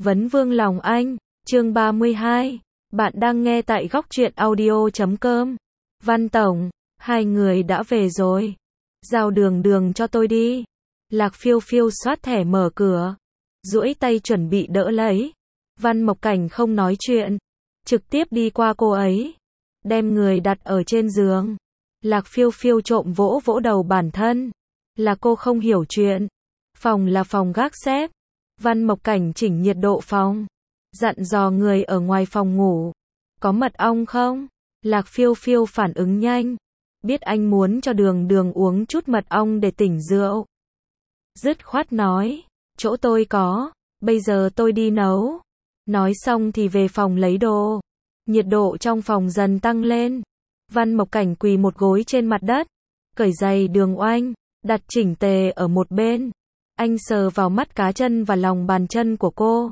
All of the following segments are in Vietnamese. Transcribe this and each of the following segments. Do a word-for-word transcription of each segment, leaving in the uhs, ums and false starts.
Vấn vương lòng anh, chương ba mươi hai. Bạn đang nghe tại góc truyện audio chấm com. Văn Tổng, hai người đã về rồi. Giao đường đường cho tôi đi. Lạc Phiêu Phiêu xoát thẻ mở cửa, duỗi tay chuẩn bị đỡ lấy. Văn Mộc Cảnh không nói chuyện, trực tiếp đi qua cô ấy, đem người đặt ở trên giường. Lạc Phiêu Phiêu trộm vỗ vỗ đầu bản thân. Là cô không hiểu chuyện. Phòng là phòng gác xếp. Văn Mộc Cảnh chỉnh nhiệt độ phòng, dặn dò người ở ngoài phòng ngủ. Có mật ong không? Lạc Phiêu Phiêu phản ứng nhanh, biết anh muốn cho đường đường uống chút mật ong để tỉnh rượu. Dứt khoát nói, chỗ tôi có, bây giờ tôi đi nấu. Nói xong thì về phòng lấy đồ. Nhiệt độ trong phòng dần tăng lên. Văn Mộc Cảnh quỳ một gối trên mặt đất, cởi giày Đường Oanh, đặt chỉnh tề ở một bên. Anh sờ vào mắt cá chân và lòng bàn chân của cô.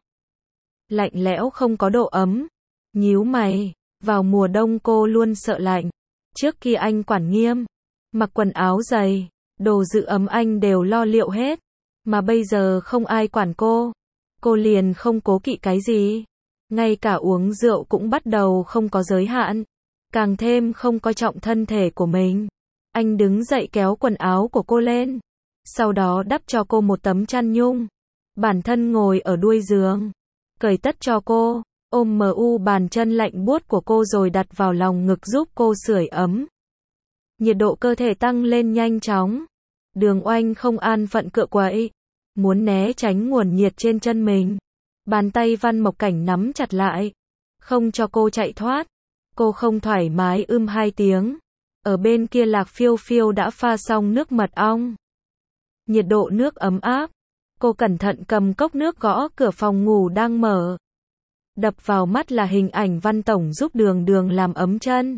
Lạnh lẽo không có độ ấm. Nhíu mày, vào mùa đông cô luôn sợ lạnh. Trước kia anh quản nghiêm, mặc quần áo dày, đồ giữ ấm anh đều lo liệu hết. Mà bây giờ không ai quản cô, cô liền không cố kỵ cái gì. Ngay cả uống rượu cũng bắt đầu không có giới hạn, càng thêm không coi trọng thân thể của mình. Anh đứng dậy kéo quần áo của cô lên, sau đó đắp cho cô một tấm chăn nhung. Bản thân ngồi ở đuôi giường, cởi tất cho cô, ôm mu bàn chân lạnh buốt của cô rồi đặt vào lòng ngực giúp cô sưởi ấm. Nhiệt độ cơ thể tăng lên nhanh chóng. Đường Oanh không an phận cựa quậy, muốn né tránh nguồn nhiệt trên chân mình. Bàn tay Văn Mộc Cảnh nắm chặt lại, không cho cô chạy thoát. Cô không thoải mái ưm hai tiếng. Ở bên kia Lạc Phiêu Phiêu đã pha xong nước mật ong. Nhiệt độ nước ấm áp. Cô cẩn thận cầm cốc nước gõ cửa phòng ngủ đang mở. Đập vào mắt là hình ảnh Văn Tổng giúp Đường Đường làm ấm chân.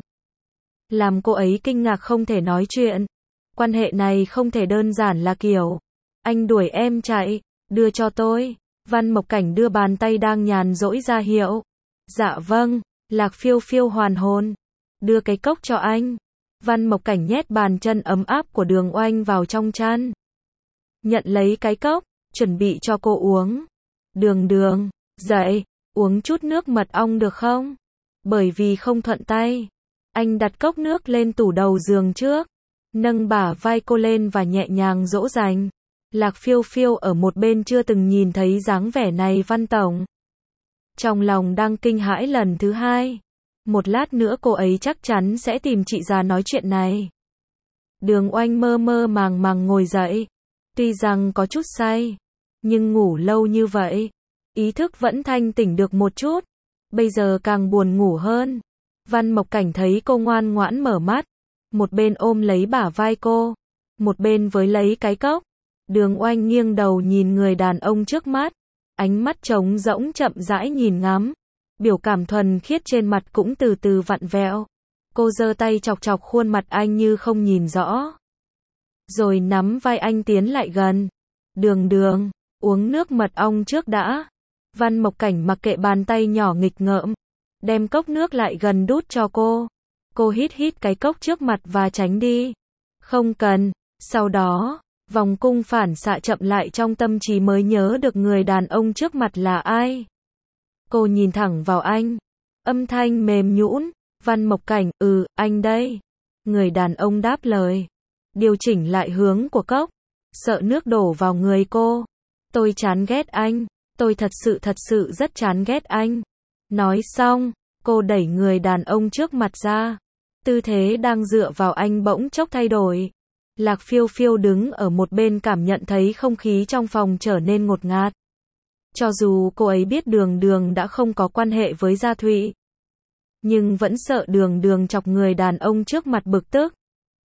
Làm cô ấy kinh ngạc không thể nói chuyện. Quan hệ này không thể đơn giản là kiểu anh đuổi em chạy, đưa cho tôi. Văn Mộc Cảnh đưa bàn tay đang nhàn rỗi ra hiệu. Dạ vâng. Lạc Phiêu Phiêu hoàn hồn, đưa cái cốc cho anh. Văn Mộc Cảnh nhét bàn chân ấm áp của Đường Oanh vào trong chăn, nhận lấy cái cốc, chuẩn bị cho cô uống. Đường Đường, dậy, uống chút nước mật ong được không? Bởi vì không thuận tay, anh đặt cốc nước lên tủ đầu giường trước, nâng bả vai cô lên và nhẹ nhàng dỗ dành. Lạc Phiêu Phiêu ở một bên chưa từng nhìn thấy dáng vẻ này Văn Tổng. Trong lòng đang kinh hãi lần thứ hai. Một lát nữa cô ấy chắc chắn sẽ tìm chị già nói chuyện này. Đường Oanh mơ mơ màng màng ngồi dậy. Tuy rằng có chút say, nhưng ngủ lâu như vậy, ý thức vẫn thanh tỉnh được một chút. Bây giờ càng buồn ngủ hơn. Văn Mộc Cảnh thấy cô ngoan ngoãn mở mắt, một bên ôm lấy bả vai cô, một bên với lấy cái cốc. Đường Oanh nghiêng đầu nhìn người đàn ông trước mắt, ánh mắt trống rỗng chậm rãi nhìn ngắm. Biểu cảm thuần khiết trên mặt cũng từ từ vặn vẹo. Cô giơ tay chọc chọc khuôn mặt anh như không nhìn rõ, rồi nắm vai anh tiến lại gần. Đường Đường, uống nước mật ong trước đã. Văn Mộc Cảnh mặc kệ bàn tay nhỏ nghịch ngợm, đem cốc nước lại gần đút cho cô. Cô hít hít cái cốc trước mặt và tránh đi. Không cần. Sau đó, vòng cung phản xạ chậm lại trong tâm trí mới nhớ được người đàn ông trước mặt là ai. Cô nhìn thẳng vào anh, âm thanh mềm nhũn. Văn Mộc Cảnh, ừ, anh đây. Người đàn ông đáp lời, điều chỉnh lại hướng của cốc, sợ nước đổ vào người cô. Tôi chán ghét anh, tôi thật sự thật sự rất chán ghét anh. Nói xong, cô đẩy người đàn ông trước mặt ra. Tư thế đang dựa vào anh bỗng chốc thay đổi. Lạc Phiêu Phiêu đứng ở một bên cảm nhận thấy không khí trong phòng trở nên ngột ngạt. Cho dù cô ấy biết Đường Đường đã không có quan hệ với Gia Thụy, nhưng vẫn sợ Đường Đường chọc người đàn ông trước mặt bực tức,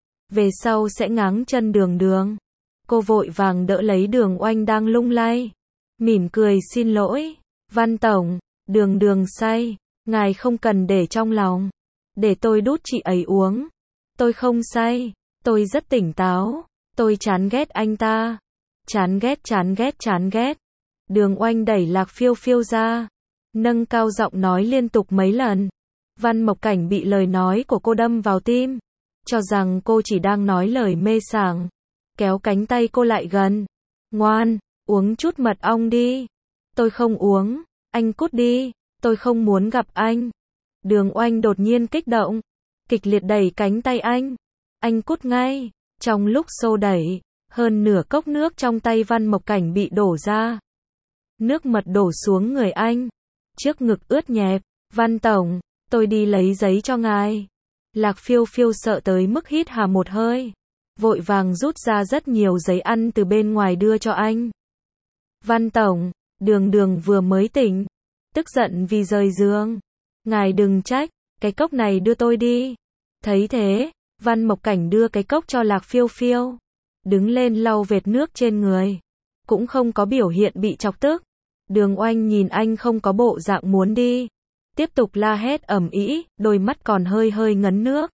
về sau sẽ ngáng chân Đường Đường. Cô vội vàng đỡ lấy Đường Oanh đang lung lay, mỉm cười xin lỗi. Văn Tổng, Đường Đường say, ngài không cần để trong lòng, để tôi đút chị ấy uống. Tôi không say, tôi rất tỉnh táo, tôi chán ghét anh ta. Chán ghét chán ghét chán ghét. Đường Oanh đẩy Lạc Phiêu Phiêu ra, nâng cao giọng nói liên tục mấy lần. Văn Mộc Cảnh bị lời nói của cô đâm vào tim, cho rằng cô chỉ đang nói lời mê sảng, kéo cánh tay cô lại gần. Ngoan, uống chút mật ong đi. Tôi không uống. Anh cút đi, tôi không muốn gặp anh. Đường Oanh đột nhiên kích động, kịch liệt đẩy cánh tay anh. Anh cút ngay. Trong lúc xô đẩy, hơn nửa cốc nước trong tay Văn Mộc Cảnh bị đổ ra. Nước mật đổ xuống người anh. Trước ngực ướt nhẹp. Văn tổng, tôi đi lấy giấy cho ngài. Lạc Phiêu Phiêu sợ tới mức hít hà một hơi. Vội vàng rút ra rất nhiều giấy ăn từ bên ngoài đưa cho anh. Văn tổng, Đường Đường vừa mới tỉnh. Tức giận vì rời giường. Ngài đừng trách, cái cốc này đưa tôi đi. Thấy thế, Văn Mộc Cảnh đưa cái cốc cho Lạc Phiêu Phiêu. Đứng lên lau vệt nước trên người. Cũng không có biểu hiện bị chọc tức. Đường Oanh nhìn anh không có bộ dạng muốn đi. Tiếp tục la hét ầm ĩ, đôi mắt còn hơi hơi ngấn nước.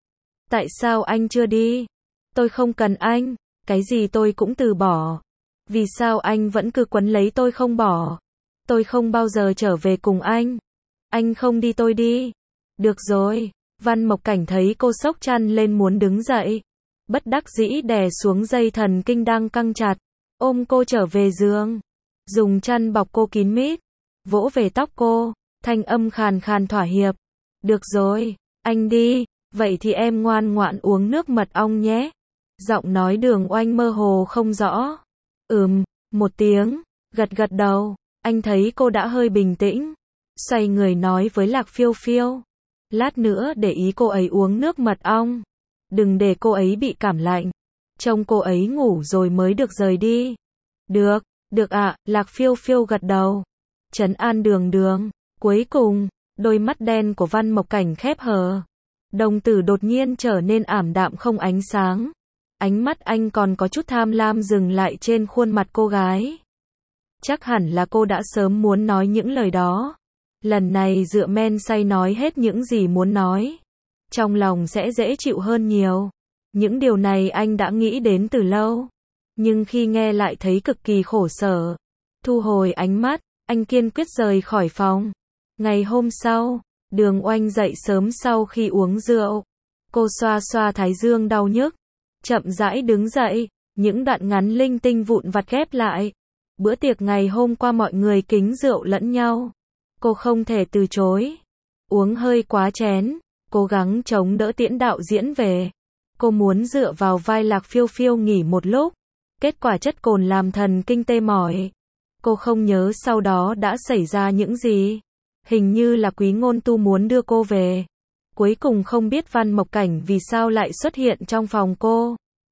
Tại sao anh chưa đi? Tôi không cần anh, cái gì tôi cũng từ bỏ. Vì sao anh vẫn cứ quấn lấy tôi không bỏ? Tôi không bao giờ trở về cùng anh. Anh không đi tôi đi. Được rồi. Văn Mộc Cảnh thấy cô sốc chăn lên muốn đứng dậy. Bất đắc dĩ đè xuống dây thần kinh đang căng chặt. Ôm cô trở về giường. Dùng chăn bọc cô kín mít. Vỗ về tóc cô. Thanh âm khàn khàn thỏa hiệp. Được rồi, anh đi. Vậy thì em ngoan ngoãn uống nước mật ong nhé. Giọng nói Đường Oanh mơ hồ không rõ. Ừm, một tiếng. Gật gật đầu. Anh thấy cô đã hơi bình tĩnh. Xoay người nói với Lạc Phiêu Phiêu. Lát nữa để ý cô ấy uống nước mật ong. Đừng để cô ấy bị cảm lạnh. Trông cô ấy ngủ rồi mới được rời đi. Được, được ạ, à, Lạc Phiêu Phiêu gật đầu. Trấn an Đường Đường. Cuối cùng, đôi mắt đen của Văn Mộc Cảnh khép hờ. Đồng tử đột nhiên trở nên ảm đạm không ánh sáng. Ánh mắt anh còn có chút tham lam dừng lại trên khuôn mặt cô gái. Chắc hẳn là cô đã sớm muốn nói những lời đó. Lần này dựa men say nói hết những gì muốn nói. Trong lòng sẽ dễ chịu hơn nhiều. Những điều này anh đã nghĩ đến từ lâu. Nhưng khi nghe lại thấy cực kỳ khổ sở. Thu hồi ánh mắt, anh kiên quyết rời khỏi phòng. Ngày hôm sau, Đường Oanh dậy sớm sau khi uống rượu. Cô xoa xoa thái dương đau nhức. Chậm rãi đứng dậy, những đoạn ngắn linh tinh vụn vặt ghép lại. Bữa tiệc ngày hôm qua mọi người kính rượu lẫn nhau. Cô không thể từ chối. Uống hơi quá chén, cố gắng chống đỡ tiễn đạo diễn về. Cô muốn dựa vào vai Lạc Phiêu Phiêu nghỉ một lúc. Kết quả chất cồn làm thần kinh tê mỏi. Cô không nhớ sau đó đã xảy ra những gì. Hình như là Quý Ngôn Tu muốn đưa cô về. Cuối cùng không biết Văn Mộc Cảnh vì sao lại xuất hiện trong phòng cô.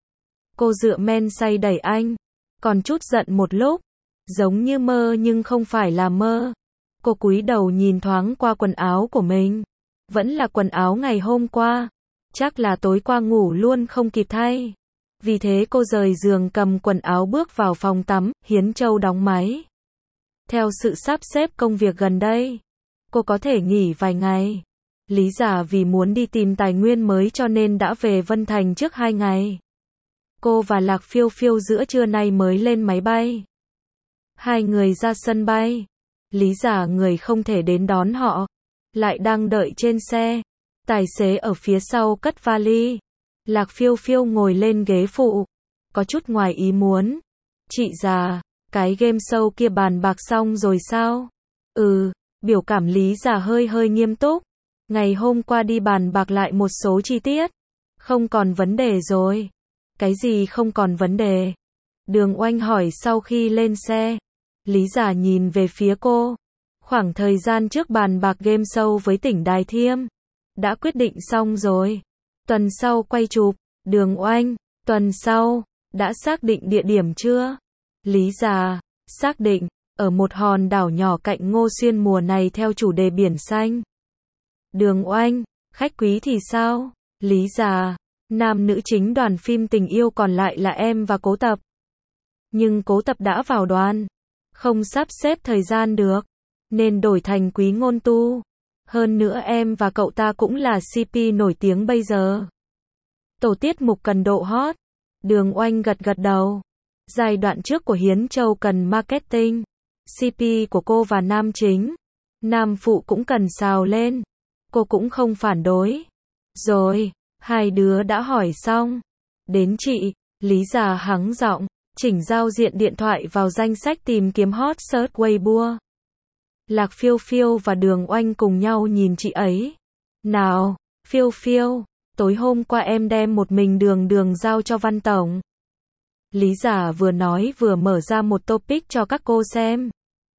Cô dựa men say đẩy anh. Còn chút giận một lúc. Giống như mơ nhưng không phải là mơ. Cô cúi đầu nhìn thoáng qua quần áo của mình. Vẫn là quần áo ngày hôm qua. Chắc là tối qua ngủ luôn không kịp thay. Vì thế cô rời giường cầm quần áo bước vào phòng tắm, Hiến Châu đóng máy. Theo sự sắp xếp công việc gần đây, cô có thể nghỉ vài ngày. Lý giả vì muốn đi tìm tài nguyên mới cho nên đã về Vân Thành trước hai ngày. Cô và Lạc Phiêu Phiêu giữa trưa nay mới lên máy bay. Hai người ra sân bay. Lý giả người không thể đến đón họ. Lại đang đợi trên xe. Tài xế ở phía sau cất vali. Lạc Phiêu Phiêu ngồi lên ghế phụ. Có chút ngoài ý muốn. Chị già, cái game show kia bàn bạc xong rồi sao? Ừ, biểu cảm Lý giả hơi hơi nghiêm túc. Ngày hôm qua đi bàn bạc lại một số chi tiết. Không còn vấn đề rồi. Cái gì không còn vấn đề? Đường Oanh hỏi sau khi lên xe. Lý giả nhìn về phía cô. Khoảng thời gian trước bàn bạc game show với tỉnh Đài Thiêm. Đã quyết định xong rồi. Tuần sau quay chụp. Đường Oanh, tuần sau, đã xác định địa điểm chưa? Lý giả, xác định, ở một hòn đảo nhỏ cạnh Ngô Xuyên mùa này theo chủ đề biển xanh. Đường Oanh, khách quý thì sao? Lý giả, nam nữ chính đoàn phim tình yêu còn lại là em và Cố Tập. Nhưng Cố Tập đã vào đoàn, không sắp xếp thời gian được, nên đổi thành Quý Ngôn Tu. Hơn nữa em và cậu ta cũng là xê pê nổi tiếng bây giờ. Tổ tiết mục cần độ hot. Đường Oanh gật gật đầu. Giai đoạn trước của Hiến Châu cần marketing. xê pê của cô và nam chính, nam phụ cũng cần xào lên. Cô cũng không phản đối. Rồi, hai đứa đã hỏi xong. Đến chị, Lý già hắng giọng, chỉnh giao diện điện thoại vào danh sách tìm kiếm hot search Weibo. Lạc Phiêu Phiêu và Đường Oanh cùng nhau nhìn chị ấy. Nào, Phiêu Phiêu, tối hôm qua em đem một mình Đường Đường giao cho Văn Tổng. Lý Giả vừa nói vừa mở ra một topic cho các cô xem.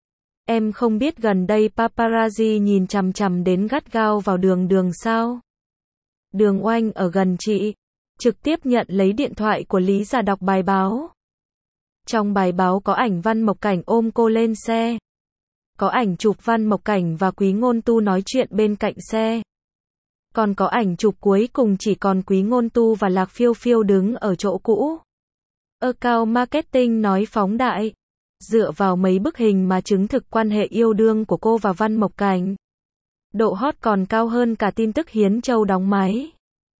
Em không biết gần đây paparazzi nhìn chằm chằm đến gắt gao vào Đường Đường sao? Đường Oanh ở gần chị, trực tiếp nhận lấy điện thoại của Lý Giả đọc bài báo. Trong bài báo có ảnh Văn Mộc Cảnh ôm cô lên xe. Có ảnh chụp Văn Mộc Cảnh và Quý Ngôn Tu nói chuyện bên cạnh xe. Còn có ảnh chụp cuối cùng chỉ còn Quý Ngôn Tu và Lạc Phiêu Phiêu đứng ở chỗ cũ. Account marketing nói phóng đại. Dựa vào mấy bức hình mà chứng thực quan hệ yêu đương của cô và Văn Mộc Cảnh. Độ hot còn cao hơn cả tin tức Hiến Châu đóng máy.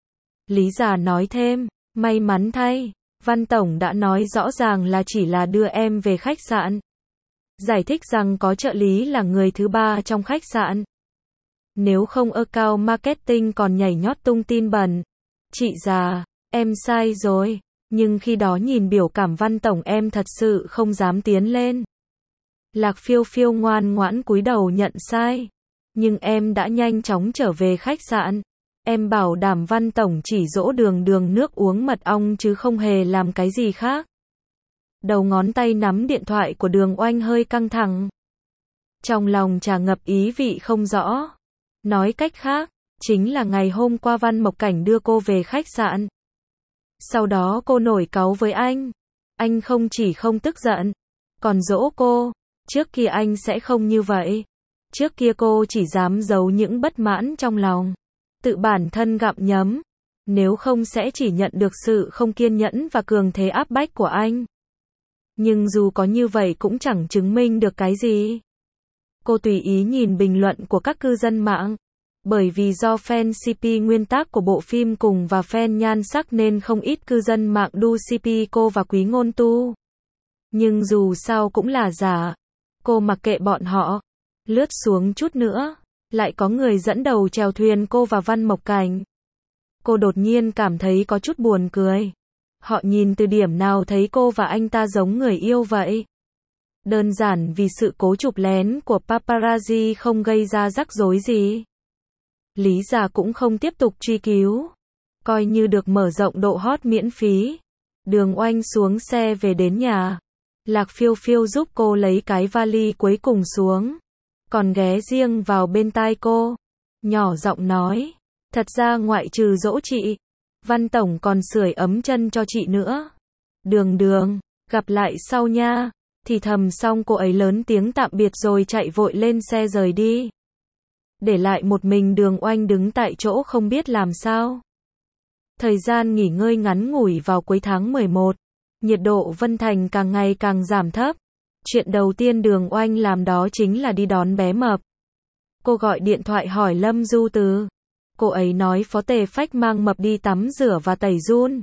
Lý Giả nói thêm, may mắn thay, Văn Tổng đã nói rõ ràng là chỉ là đưa em về khách sạn. Giải thích rằng có trợ lý là người thứ ba trong khách sạn. Nếu không account marketing còn nhảy nhót tung tin bẩn. Chị già, em sai rồi. Nhưng khi đó nhìn biểu cảm Văn Tổng em thật sự không dám tiến lên. Lạc Phiêu Phiêu ngoan ngoãn cúi đầu nhận sai. Nhưng em đã nhanh chóng trở về khách sạn. Em bảo đảm Văn Tổng chỉ dỗ Đường Đường nước uống mật ong chứ không hề làm cái gì khác. Đầu ngón tay nắm điện thoại của Đường Oanh hơi căng thẳng. Trong lòng tràn ngập ý vị không rõ. Nói cách khác, chính là ngày hôm qua Văn Mộc Cảnh đưa cô về khách sạn. Sau đó cô nổi cáu với anh. Anh không chỉ không tức giận, còn dỗ cô. Trước kia anh sẽ không như vậy. Trước kia cô chỉ dám giấu những bất mãn trong lòng. Tự bản thân gặm nhấm. Nếu không sẽ chỉ nhận được sự không kiên nhẫn và cường thế áp bách của anh. Nhưng dù có như vậy cũng chẳng chứng minh được cái gì. Cô tùy ý nhìn bình luận của các cư dân mạng. Bởi vì do fan xê pê nguyên tác của bộ phim cùng và fan nhan sắc nên không ít cư dân mạng đu xê pê cô và Quý Ngôn Tu. Nhưng dù sao cũng là giả. Cô mặc kệ bọn họ. Lướt xuống chút nữa, lại có người dẫn đầu chèo thuyền cô và Văn Mộc Cảnh. Cô đột nhiên cảm thấy có chút buồn cười. Họ nhìn từ điểm nào thấy cô và anh ta giống người yêu vậy? Đơn giản vì sự cố chụp lén của paparazzi không gây ra rắc rối gì. Lý Giả cũng không tiếp tục truy cứu. Coi như được mở rộng độ hot miễn phí. Đường Oanh xuống xe về đến nhà. Lạc Phiêu Phiêu giúp cô lấy cái vali cuối cùng xuống. Còn ghé riêng vào bên tai cô. Nhỏ giọng nói. Thật ra ngoại trừ dỗ chị, Văn Tổng còn sưởi ấm chân cho chị nữa. Đường Đường, gặp lại sau nha. Thì thầm xong cô ấy lớn tiếng tạm biệt rồi chạy vội lên xe rời đi. Để lại một mình Đường Oanh đứng tại chỗ không biết làm sao. Thời gian nghỉ ngơi ngắn ngủi vào cuối tháng mười một. Nhiệt độ Vân Thành càng ngày càng giảm thấp. Chuyện đầu tiên Đường Oanh làm đó chính là đi đón bé Mập. Cô gọi điện thoại hỏi Lâm Du Từ. Cô ấy nói Phó Tề Phách mang Mập đi tắm rửa và tẩy giun.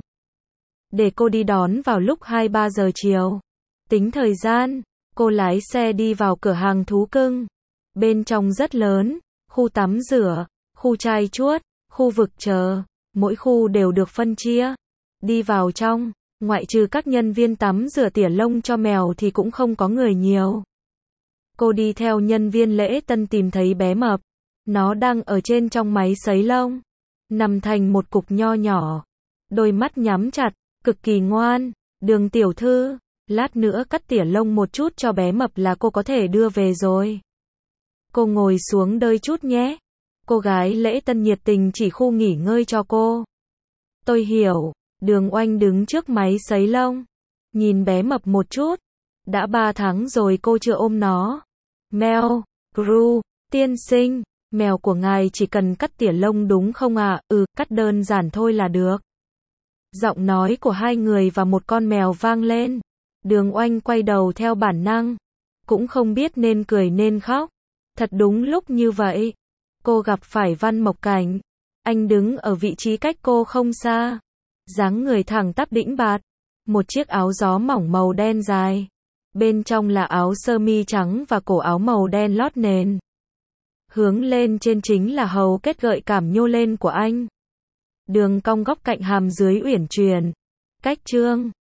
Để cô đi đón vào lúc hai ba giờ chiều. Tính thời gian, cô lái xe đi vào cửa hàng thú cưng. Bên trong rất lớn, khu tắm rửa, khu chai chuốt, khu vực chờ, mỗi khu đều được phân chia. Đi vào trong, ngoại trừ các nhân viên tắm rửa tỉa lông cho mèo thì cũng không có người nhiều. Cô đi theo nhân viên lễ tân tìm thấy bé Mập. Nó đang ở trên trong máy sấy lông. Nằm thành một cục nho nhỏ. Đôi mắt nhắm chặt, cực kỳ ngoan. Đường tiểu thư, lát nữa cắt tỉa lông một chút cho bé Mập là cô có thể đưa về rồi. Cô ngồi xuống đợi chút nhé. Cô gái lễ tân nhiệt tình chỉ khu nghỉ ngơi cho cô. Tôi hiểu. Đường Oanh đứng trước máy sấy lông. Nhìn bé Mập một chút. Đã ba tháng rồi cô chưa ôm nó. Mèo, Gru, tiên sinh. Mèo của ngài chỉ cần cắt tỉa lông đúng không ạ? À? Ừ, cắt đơn giản thôi là được. Giọng nói của hai người và một con mèo vang lên. Đường Oanh quay đầu theo bản năng. Cũng không biết nên cười nên khóc. Thật đúng lúc như vậy. Cô gặp phải Văn Mộc Cảnh. Anh đứng ở vị trí cách cô không xa. Dáng người thẳng tắp đĩnh bạt. Một chiếc áo gió mỏng màu đen dài. Bên trong là áo sơ mi trắng và cổ áo màu đen lót nền. Hướng lên trên chính là hầu kết gợi cảm nhô lên của anh. Đường cong góc cạnh hàm dưới uyển chuyển. Cách trương.